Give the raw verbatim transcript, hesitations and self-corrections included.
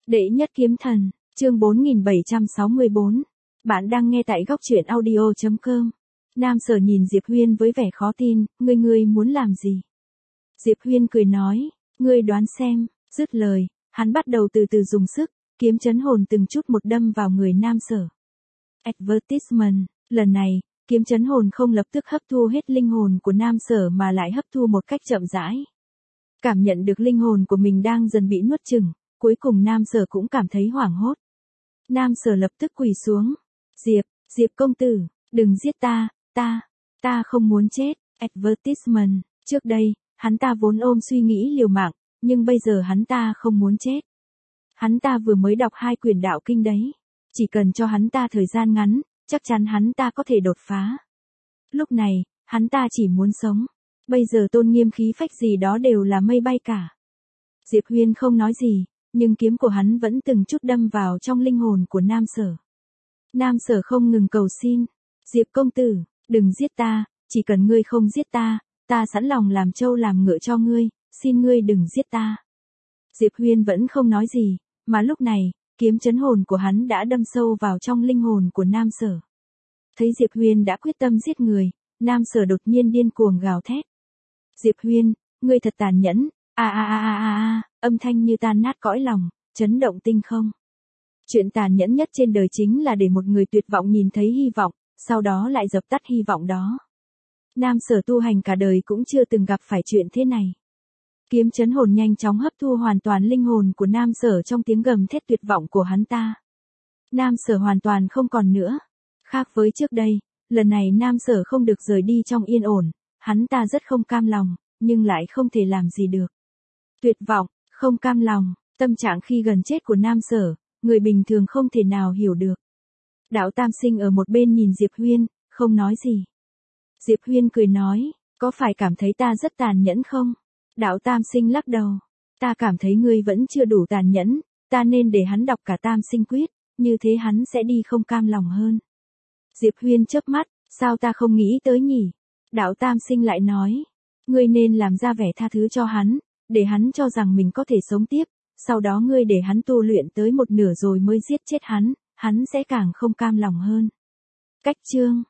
Đệ nhất kiếm thần, chương bốn nghìn bảy trăm sáu mươi bốn. Bạn đang nghe tại góc truyện audio chấm com. Nam Sở nhìn Diệp Huyên với vẻ khó tin, ngươi ngươi muốn làm gì? Diệp Huyên cười nói, ngươi đoán xem, dứt lời, hắn bắt đầu từ từ dùng sức, kiếm chấn hồn từng chút một đâm vào người Nam Sở. Advertisement, lần này, kiếm chấn hồn không lập tức hấp thu hết linh hồn của Nam Sở mà lại hấp thu một cách chậm rãi. Cảm nhận được linh hồn của mình đang dần bị nuốt chửng, cuối cùng Nam Sở cũng cảm thấy hoảng hốt. Nam Sở lập tức quỳ xuống. Diệp, Diệp công tử, đừng giết ta, ta, ta không muốn chết. Advertisement, trước đây, hắn ta vốn ôm suy nghĩ liều mạng, nhưng bây giờ hắn ta không muốn chết. Hắn ta vừa mới đọc hai quyển đạo kinh đấy. Chỉ cần cho hắn ta thời gian ngắn, chắc chắn hắn ta có thể đột phá. Lúc này, hắn ta chỉ muốn sống. Bây giờ tôn nghiêm khí phách gì đó đều là mây bay cả. Diệp Huyên không nói gì, nhưng kiếm của hắn vẫn từng chút đâm vào trong linh hồn của Nam Sở. Nam Sở không ngừng cầu xin. Diệp công tử, đừng giết ta, chỉ cần ngươi không giết ta, ta sẵn lòng làm trâu làm ngựa cho ngươi, xin ngươi đừng giết ta. Diệp Huyên vẫn không nói gì, mà lúc này, kiếm chấn hồn của hắn đã đâm sâu vào trong linh hồn của Nam Sở. Thấy Diệp Huyên đã quyết tâm giết người, Nam Sở đột nhiên điên cuồng gào thét. Diệp Huyên, ngươi thật tàn nhẫn, a a a a a a, âm thanh như tan nát cõi lòng, chấn động tinh không. Chuyện tàn nhẫn nhất trên đời chính là để một người tuyệt vọng nhìn thấy hy vọng, sau đó lại dập tắt hy vọng đó. Nam Sở tu hành cả đời cũng chưa từng gặp phải chuyện thế này. Kiếm chấn hồn nhanh chóng hấp thu hoàn toàn linh hồn của Nam Sở trong tiếng gầm thét tuyệt vọng của hắn ta. Nam Sở hoàn toàn không còn nữa. Khác với trước đây, lần này Nam Sở không được rời đi trong yên ổn, hắn ta rất không cam lòng, nhưng lại không thể làm gì được. Tuyệt vọng, không cam lòng, tâm trạng khi gần chết của Nam Sở, người bình thường không thể nào hiểu được. Đạo Tam Sinh ở một bên nhìn Diệp Huyên, không nói gì. Diệp Huyên cười nói, có phải cảm thấy ta rất tàn nhẫn không? Đạo Tam Sinh lắc đầu. Ta cảm thấy ngươi vẫn chưa đủ tàn nhẫn, ta nên để hắn đọc cả Tam Sinh Quyết, như thế hắn sẽ đi không cam lòng hơn. Diệp Huyên chớp mắt, sao ta không nghĩ tới nhỉ? Đạo Tam Sinh lại nói, ngươi nên làm ra vẻ tha thứ cho hắn, để hắn cho rằng mình có thể sống tiếp, sau đó ngươi để hắn tu luyện tới một nửa rồi mới giết chết hắn, hắn sẽ càng không cam lòng hơn. Cách chương